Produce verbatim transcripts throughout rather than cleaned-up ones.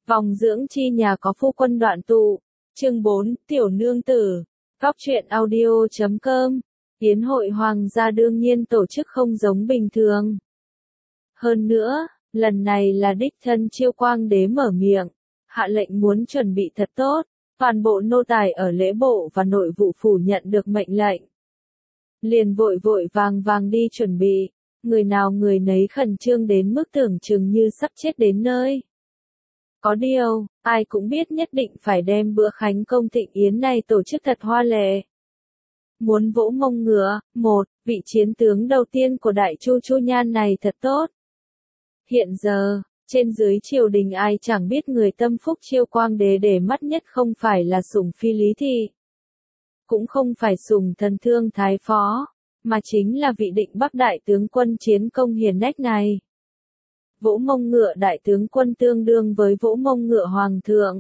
Vòng dưỡng chi nhà có phu quân đoạn tụ. Chương bốn, Tiểu nương tử. Góc truyện audio chấm com. Yến hội hoàng gia đương nhiên tổ chức không giống bình thường. Hơn nữa, lần này là đích thân Chiêu Quang đế mở miệng, hạ lệnh muốn chuẩn bị thật tốt, toàn bộ nô tài ở lễ bộ và nội vụ phủ nhận được mệnh lệnh. Liền vội vội vàng vàng đi chuẩn bị, người nào người nấy khẩn trương đến mức tưởng chừng như sắp chết đến nơi. Có điều, ai cũng biết nhất định phải đem bữa khánh công thịnh yến này tổ chức thật hoa lệ. Muốn vỗ mông ngựa, một, vị chiến tướng đầu tiên của Đại Chu Chu Nhan này thật tốt. Hiện giờ, trên dưới triều đình ai chẳng biết người tâm phúc Chiêu Quang đế để mắt nhất không phải là sủng phi Lý Thị, cũng không phải sủng thần thương thái phó, mà chính là vị Định Bắc đại tướng quân chiến công hiển hách này. Vỗ mông ngựa đại tướng quân tương đương với vỗ mông ngựa hoàng thượng.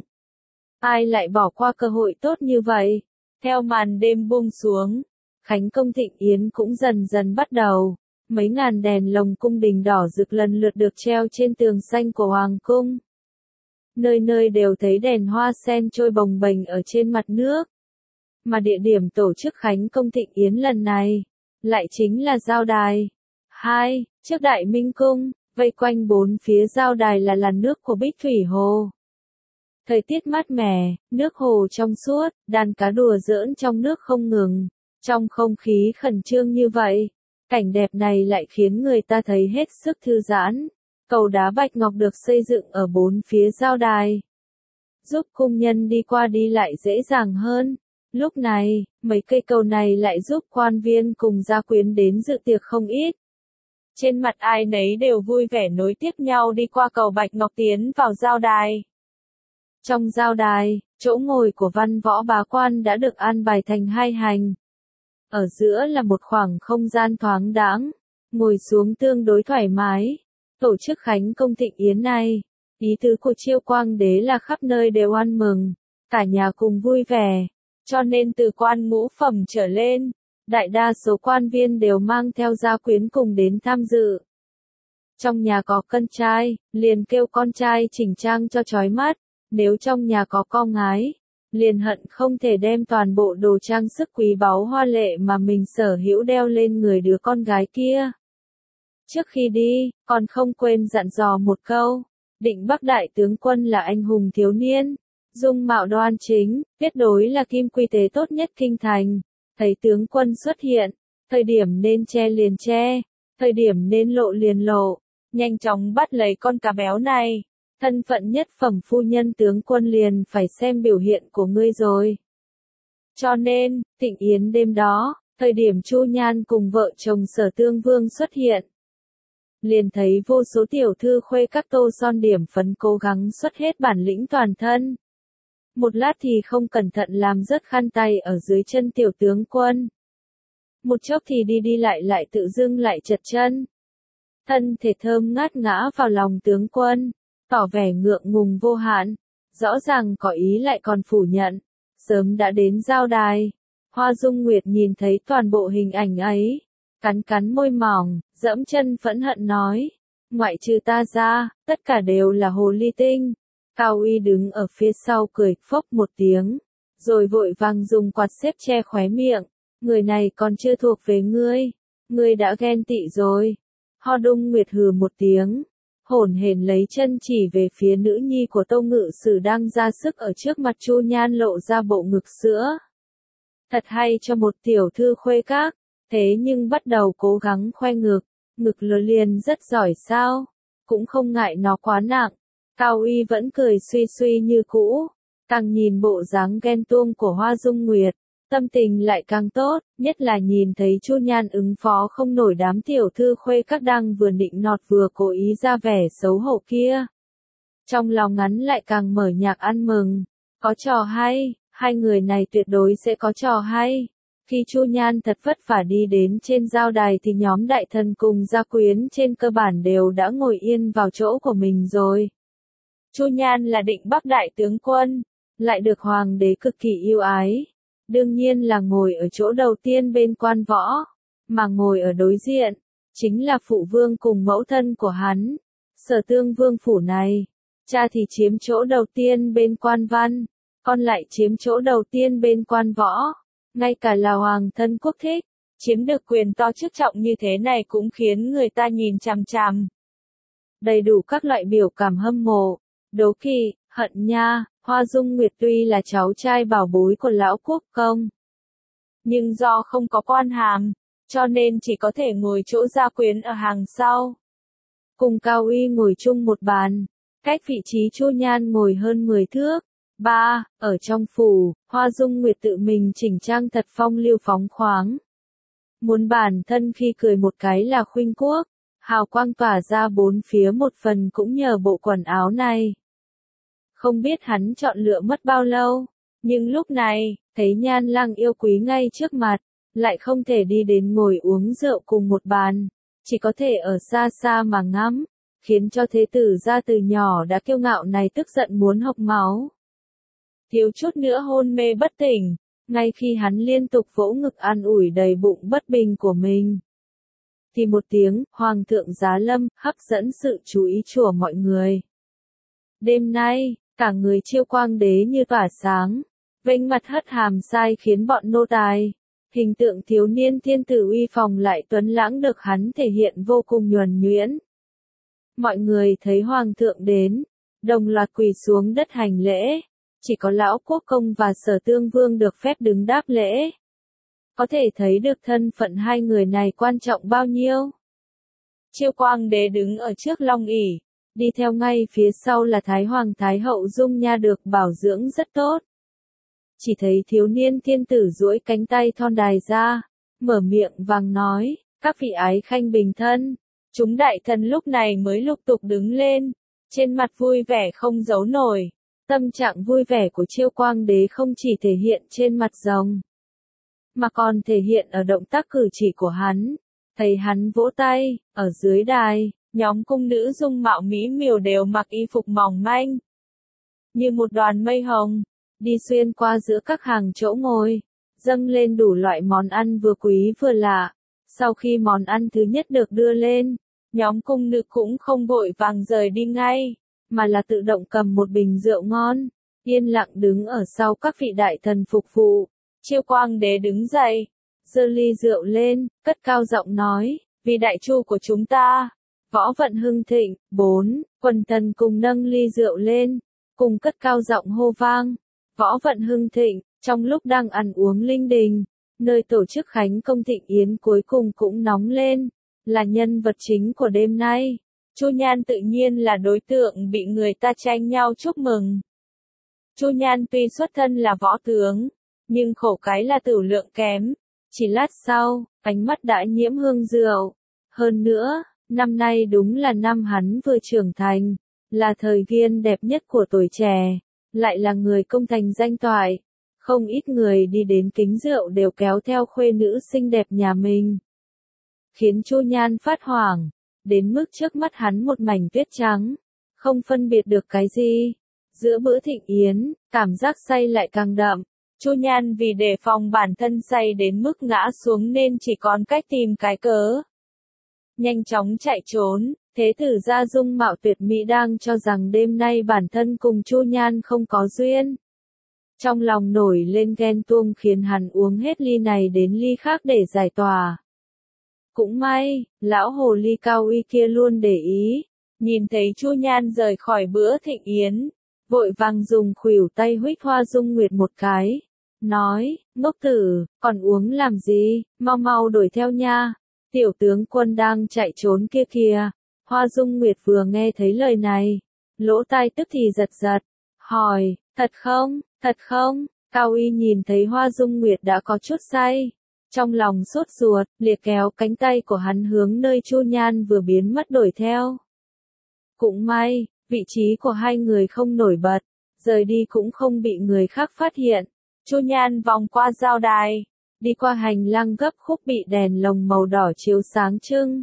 Ai lại bỏ qua cơ hội tốt như vậy? Theo màn đêm buông xuống, khánh công thịnh yến cũng dần dần bắt đầu. Mấy ngàn đèn lồng cung đình đỏ rực lần lượt được treo trên tường xanh của hoàng cung. Nơi nơi đều thấy đèn hoa sen trôi bồng bềnh ở trên mặt nước. Mà địa điểm tổ chức khánh công thịnh yến lần này, lại chính là giao đài. Hai, trước Đại Minh Cung, vây quanh bốn phía giao đài là làn nước của Bích Thủy Hồ. Thời tiết mát mẻ, nước hồ trong suốt, đàn cá đùa giỡn trong nước không ngừng. Trong không khí khẩn trương như vậy, cảnh đẹp này lại khiến người ta thấy hết sức thư giãn. Cầu đá bạch ngọc được xây dựng ở bốn phía giao đài, giúp cung nhân đi qua đi lại dễ dàng hơn. Lúc này, mấy cây cầu này lại giúp quan viên cùng gia quyến đến dự tiệc không ít. Trên mặt ai nấy đều vui vẻ nối tiếp nhau đi qua cầu bạch ngọc tiến vào giao đài. Trong giao đài, chỗ ngồi của văn võ bá quan đã được an bài thành hai hành. Ở giữa là một khoảng không gian thoáng đãng, ngồi xuống tương đối thoải mái. Tổ chức khánh công thịnh yến này, ý tứ của Chiêu Quang đế là khắp nơi đều ăn mừng, cả nhà cùng vui vẻ, cho nên từ quan ngũ phẩm trở lên, đại đa số quan viên đều mang theo gia quyến cùng đến tham dự. Trong nhà có con trai, liền kêu con trai chỉnh trang cho chói mắt, nếu trong nhà có con gái, liền hận không thể đem toàn bộ đồ trang sức quý báu hoa lệ mà mình sở hữu đeo lên người đứa con gái kia. Trước khi đi, còn không quên dặn dò một câu, Định Bắc đại tướng quân là anh hùng thiếu niên, dung mạo đoan chính, tuyệt đối là kim quy tế tốt nhất kinh thành. Thấy tướng quân xuất hiện, thời điểm nên che liền che, thời điểm nên lộ liền lộ, nhanh chóng bắt lấy con cá béo này. Thân phận nhất phẩm phu nhân tướng quân liền phải xem biểu hiện của ngươi rồi. Cho nên, thịnh yến đêm đó, thời điểm Chu Nhan cùng vợ chồng Sở Tương Vương xuất hiện, liền thấy vô số tiểu thư khuê các tô son điểm phấn cố gắng xuất hết bản lĩnh toàn thân. Một lát thì không cẩn thận làm rớt khăn tay ở dưới chân tiểu tướng quân. Một chốc thì đi đi lại lại tự dưng lại trật chân. Thân thể thơm ngát ngã vào lòng tướng quân, tỏ vẻ ngượng ngùng vô hạn, rõ ràng có ý lại còn phủ nhận. Sớm đã đến giao đài, Hoa Dung Nguyệt nhìn thấy toàn bộ hình ảnh ấy, cắn cắn môi mỏng, dẫm chân phẫn hận nói, ngoại trừ ta ra, tất cả đều là hồ ly tinh. Cao Uy đứng ở phía sau cười phốc một tiếng, rồi vội vàng dùng quạt xếp che khóe miệng, người này còn chưa thuộc về ngươi, ngươi đã ghen tị rồi. Hoa Dung Nguyệt hừ một tiếng, hổn hển lấy chân chỉ về phía nữ nhi của Tâu Ngự Sử đang ra sức ở trước mặt Chu Nhan lộ ra bộ ngực sữa. Thật hay cho một tiểu thư khuê các, thế nhưng bắt đầu cố gắng khoe ngực, ngực lờ liền rất giỏi sao, cũng không ngại nó quá nặng. Cao Uy vẫn cười suy suy như cũ, càng nhìn bộ dáng ghen tuông của Hoa Dung Nguyệt, tâm tình lại càng tốt, nhất là nhìn thấy Chu Nhan ứng phó không nổi đám tiểu thư khuê các đang vừa nịnh nọt vừa cố ý ra vẻ xấu hổ kia. Trong lòng ngắn lại càng mở nhạc ăn mừng, có trò hay, hai người này tuyệt đối sẽ có trò hay. Khi Chu Nhan thật vất vả đi đến trên giao đài thì nhóm đại thần cùng gia quyến trên cơ bản đều đã ngồi yên vào chỗ của mình rồi. Chu Nhan là Định Bắc đại tướng quân, lại được hoàng đế cực kỳ yêu ái. Đương nhiên là ngồi ở chỗ đầu tiên bên quan võ, mà ngồi ở đối diện, chính là phụ vương cùng mẫu thân của hắn. Sở Tương Vương phủ này, cha thì chiếm chỗ đầu tiên bên quan văn, con lại chiếm chỗ đầu tiên bên quan võ. Ngay cả là hoàng thân quốc thích, chiếm được quyền to chức trọng như thế này cũng khiến người ta nhìn chằm chằm. Đầy đủ các loại biểu cảm hâm mộ, đố kỵ, hận nha. Hoa Dung Nguyệt tuy là cháu trai bảo bối của lão quốc công, nhưng do không có quan hàm, cho nên chỉ có thể ngồi chỗ gia quyến ở hàng sau. Cùng Cao Uy ngồi chung một bàn, cách vị trí Chu Nhan ngồi hơn mười thước. Ba, ở trong phủ, Hoa Dung Nguyệt tự mình chỉnh trang thật phong lưu phóng khoáng. Muốn bản thân khi cười một cái là khuynh quốc, hào quang tỏa ra bốn phía một phần cũng nhờ bộ quần áo này. Không biết hắn chọn lựa mất bao lâu, nhưng lúc này, thấy Nhan Lăng yêu quý ngay trước mặt, lại không thể đi đến ngồi uống rượu cùng một bàn, chỉ có thể ở xa xa mà ngắm, khiến cho thế tử gia từ nhỏ đã kiêu ngạo này tức giận muốn hộc máu. Thiếu chút nữa hôn mê bất tỉnh, ngay khi hắn liên tục vỗ ngực an ủi đầy bụng bất bình của mình. Thì một tiếng, Hoàng thượng giá lâm, hấp dẫn sự chú ý của mọi người. Đêm nay, cả người Chiêu Quang đế như tỏa sáng, vênh mặt hất hàm sai khiến bọn nô tài. Hình tượng thiếu niên thiên tử uy phong lại tuấn lãng được hắn thể hiện vô cùng nhuần nhuyễn. Mọi người thấy Hoàng thượng đến, đồng loạt quỳ xuống đất hành lễ. Chỉ có lão quốc công và Sở Tương Vương được phép đứng đáp lễ. Có thể thấy được thân phận hai người này quan trọng bao nhiêu. Chiêu Quang đế đứng ở trước long ỷ, đi theo ngay phía sau là Thái Hoàng Thái Hậu Dung Nha được bảo dưỡng rất tốt. Chỉ thấy thiếu niên thiên tử duỗi cánh tay thon dài ra, mở miệng vàng nói, các vị ái khanh bình thân. Chúng đại thần lúc này mới lục tục đứng lên, trên mặt vui vẻ không giấu nổi. Tâm trạng vui vẻ của Chiêu Quang đế không chỉ thể hiện trên mặt rồng, mà còn thể hiện ở động tác cử chỉ của hắn. Thấy hắn vỗ tay, ở dưới đài, nhóm cung nữ dung mạo mỹ miều đều mặc y phục mỏng manh, như một đoàn mây hồng, đi xuyên qua giữa các hàng chỗ ngồi, dâng lên đủ loại món ăn vừa quý vừa lạ. Sau khi món ăn thứ nhất được đưa lên, nhóm cung nữ cũng không vội vàng rời đi ngay, mà là tự động cầm một bình rượu ngon, yên lặng đứng ở sau các vị đại thần phục vụ. Chiêu Quang đế đứng dậy, giơ ly rượu lên, cất cao giọng nói, vì đại chu của chúng ta, võ vận hưng thịnh. Bốn, quần thần cùng nâng ly rượu lên, cùng cất cao giọng hô vang, võ vận hưng thịnh. Trong lúc đang ăn uống linh đình, nơi tổ chức khánh công thịnh yến cuối cùng cũng nóng lên, là nhân vật chính của đêm nay. Chu Nhan tự nhiên là đối tượng bị người ta tranh nhau chúc mừng. Chu Nhan tuy xuất thân là võ tướng, nhưng khổ cái là tửu lượng kém. Chỉ lát sau, ánh mắt đã nhiễm hương rượu. Hơn nữa, năm nay đúng là năm hắn vừa trưởng thành, là thời gian đẹp nhất của tuổi trẻ, lại là người công thành danh toại. Không ít người đi đến kính rượu đều kéo theo khuê nữ xinh đẹp nhà mình, khiến Chu Nhan phát hoảng. Đến mức trước mắt hắn một mảnh tuyết trắng, không phân biệt được cái gì. Giữa bữa thịnh yến, cảm giác say lại càng đậm. Chu Nhan vì đề phòng bản thân say đến mức ngã xuống nên chỉ còn cách tìm cái cớ nhanh chóng chạy trốn. Thế tử gia dung mạo tuyệt mỹ đang cho rằng đêm nay bản thân cùng Chu Nhan không có duyên. Trong lòng nổi lên ghen tuông khiến hắn uống hết ly này đến ly khác để giải tỏa. Cũng may, lão hồ ly Cao Uy kia luôn để ý, nhìn thấy Chu Nhan rời khỏi bữa thịnh yến, vội vàng dùng khuỷu tay huých Hoa Dung Nguyệt một cái, nói, ngốc tử, còn uống làm gì, mau mau đuổi theo nha, tiểu tướng quân đang chạy trốn kia kìa. Hoa Dung Nguyệt vừa nghe thấy lời này, lỗ tai tức thì giật giật, hỏi, thật không, thật không? Cao Uy nhìn thấy Hoa Dung Nguyệt đã có chút say, trong lòng sốt ruột, liệt kéo cánh tay của hắn hướng nơi Chu Nhan vừa biến mất đuổi theo. Cũng may, vị trí của hai người không nổi bật, rời đi cũng không bị người khác phát hiện. Chu Nhan vòng qua giao đài, đi qua hành lang gấp khúc bị đèn lồng màu đỏ chiếu sáng trưng.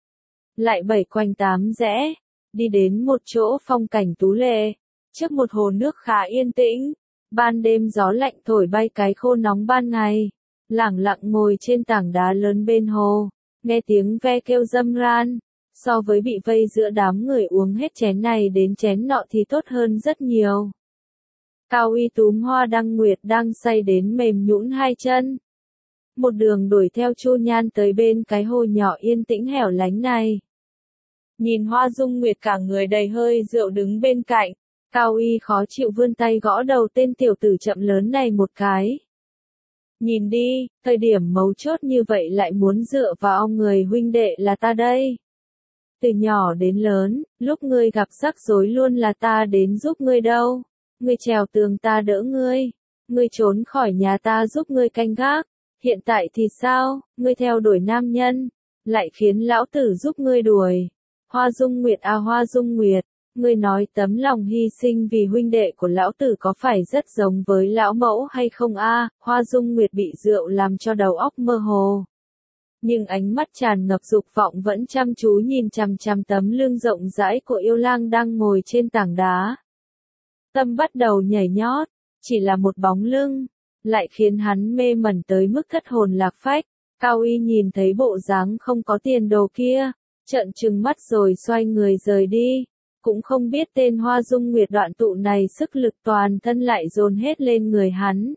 Lại bảy quanh tám rẽ, đi đến một chỗ phong cảnh tú lệ, trước một hồ nước khá yên tĩnh. Ban đêm gió lạnh thổi bay cái khô nóng ban ngày. Lẳng lặng ngồi trên tảng đá lớn bên hồ, nghe tiếng ve kêu râm ran, so với bị vây giữa đám người uống hết chén này đến chén nọ thì tốt hơn rất nhiều. Cao Uy túm Hoa Đăng Nguyệt đang say đến mềm nhũn hai chân. Một đường đuổi theo Chu Nhan tới bên cái hồ nhỏ yên tĩnh hẻo lánh này. Nhìn Hoa Dung Nguyệt cả người đầy hơi rượu đứng bên cạnh, Cao Uy khó chịu vươn tay gõ đầu tên tiểu tử chậm lớn này một cái. Nhìn đi, thời điểm mấu chốt như vậy lại muốn dựa vào người huynh đệ là ta đây. Từ nhỏ đến lớn, lúc ngươi gặp rắc rối luôn là ta đến giúp ngươi đâu. Ngươi trèo tường ta đỡ ngươi. Ngươi trốn khỏi nhà ta giúp ngươi canh gác. Hiện tại thì sao, ngươi theo đuổi nam nhân, lại khiến lão tử giúp ngươi đuổi. Hoa Dung Nguyệt à Hoa Dung Nguyệt, ngươi nói tấm lòng hy sinh vì huynh đệ của lão tử có phải rất giống với lão mẫu hay không a? Hoa Dung Nguyệt bị rượu làm cho đầu óc mơ hồ. Nhưng ánh mắt tràn ngập dục vọng vẫn chăm chú nhìn chằm chằm tấm lưng rộng rãi của yêu lang đang ngồi trên tảng đá. Tâm bắt đầu nhảy nhót, chỉ là một bóng lưng, lại khiến hắn mê mẩn tới mức thất hồn lạc phách. Cao Uy nhìn thấy bộ dáng không có tiền đồ kia, trợn trừng mắt rồi xoay người rời đi. Cũng không biết tên Hoa Dung Nguyệt đoạn tụ này sức lực toàn thân lại dồn hết lên người hắn.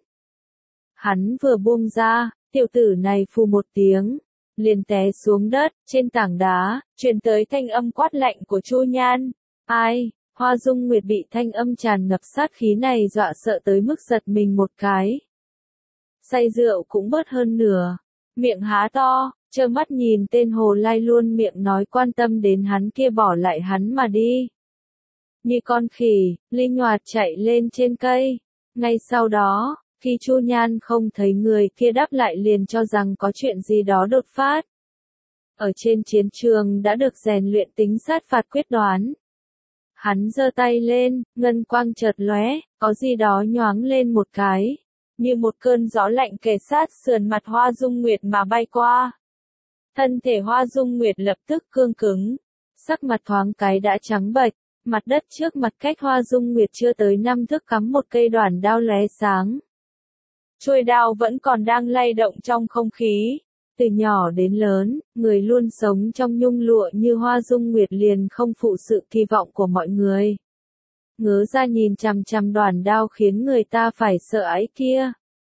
Hắn vừa buông ra, tiểu tử này phù một tiếng, liền té xuống đất, trên tảng đá, truyền tới thanh âm quát lạnh của Chu Nhan. Ai? Hoa Dung Nguyệt bị thanh âm tràn ngập sát khí này dọa sợ tới mức giật mình một cái. Say rượu cũng bớt hơn nửa, miệng há to, trơ mắt nhìn tên Hồ Lai luôn miệng nói quan tâm đến hắn kia bỏ lại hắn mà đi. Như con khỉ, linh hoạt chạy lên trên cây. Ngay sau đó, khi Chu Nhan không thấy người kia đáp lại liền cho rằng có chuyện gì đó đột phát. Ở trên chiến trường đã được rèn luyện tính sát phạt quyết đoán. Hắn giơ tay lên, ngân quang chợt lóe, có gì đó nhoáng lên một cái, như một cơn gió lạnh kề sát sườn mặt Hoa Dung Nguyệt mà bay qua. Thân thể Hoa Dung Nguyệt lập tức cương cứng, sắc mặt thoáng cái đã trắng bệch, mặt đất trước mặt cách Hoa Dung Nguyệt chưa tới năm thước cắm một cây đoản đao lóe sáng. Chuôi đao vẫn còn đang lay động trong không khí. Từ nhỏ đến lớn, người luôn sống trong nhung lụa như Hoa Dung Nguyệt liền không phụ sự kỳ vọng của mọi người. Ngớ ra nhìn chằm chằm đoản đao khiến người ta phải sợ ái kia.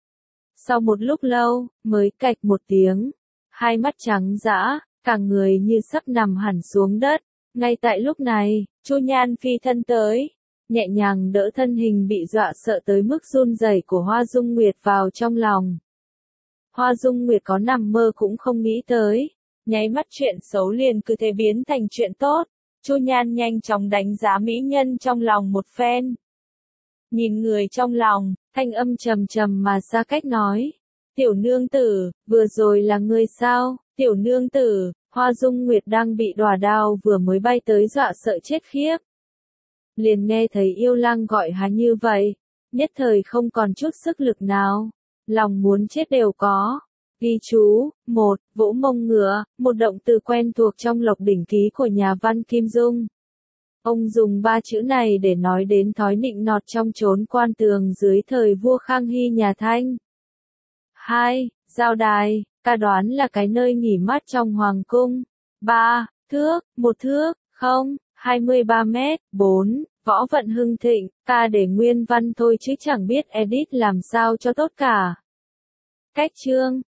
Sau một lúc lâu, mới cạch một tiếng, hai mắt trắng dã, cả người như sắp nằm hẳn xuống đất. Ngay tại lúc này, Chu Nhan phi thân tới, nhẹ nhàng đỡ thân hình bị dọa sợ tới mức run rẩy của Hoa Dung Nguyệt vào trong lòng. Hoa Dung Nguyệt có nằm mơ cũng không nghĩ tới, nháy mắt chuyện xấu liền cứ thế biến thành chuyện tốt. Chu Nhan nhanh chóng đánh giá mỹ nhân trong lòng một phen. Nhìn người trong lòng, thanh âm trầm trầm mà xa cách nói. Tiểu nương tử, vừa rồi là ngươi sao? Tiểu nương tử, Hoa Dung Nguyệt đang bị đòa đao vừa mới bay tới dọa sợ chết khiếp. Liền nghe thấy yêu lang gọi hắn như vậy, nhất thời không còn chút sức lực nào, lòng muốn chết đều có. Ghi chú, một, vỗ mông ngựa, một động từ quen thuộc trong Lộc Đỉnh Ký của nhà văn Kim Dung. Ông dùng ba chữ này để nói đến thói nịnh nọt trong chốn quan tường dưới thời vua Khang Hy nhà Thanh. Hai, giao đài, ta đoán là cái nơi nghỉ mát trong hoàng cung. Ba, thước, một thước, không, hai mươi ba mét. Bốn, võ vận hưng thịnh, ta để nguyên văn thôi chứ chẳng biết edit làm sao cho tốt cả. Cách chương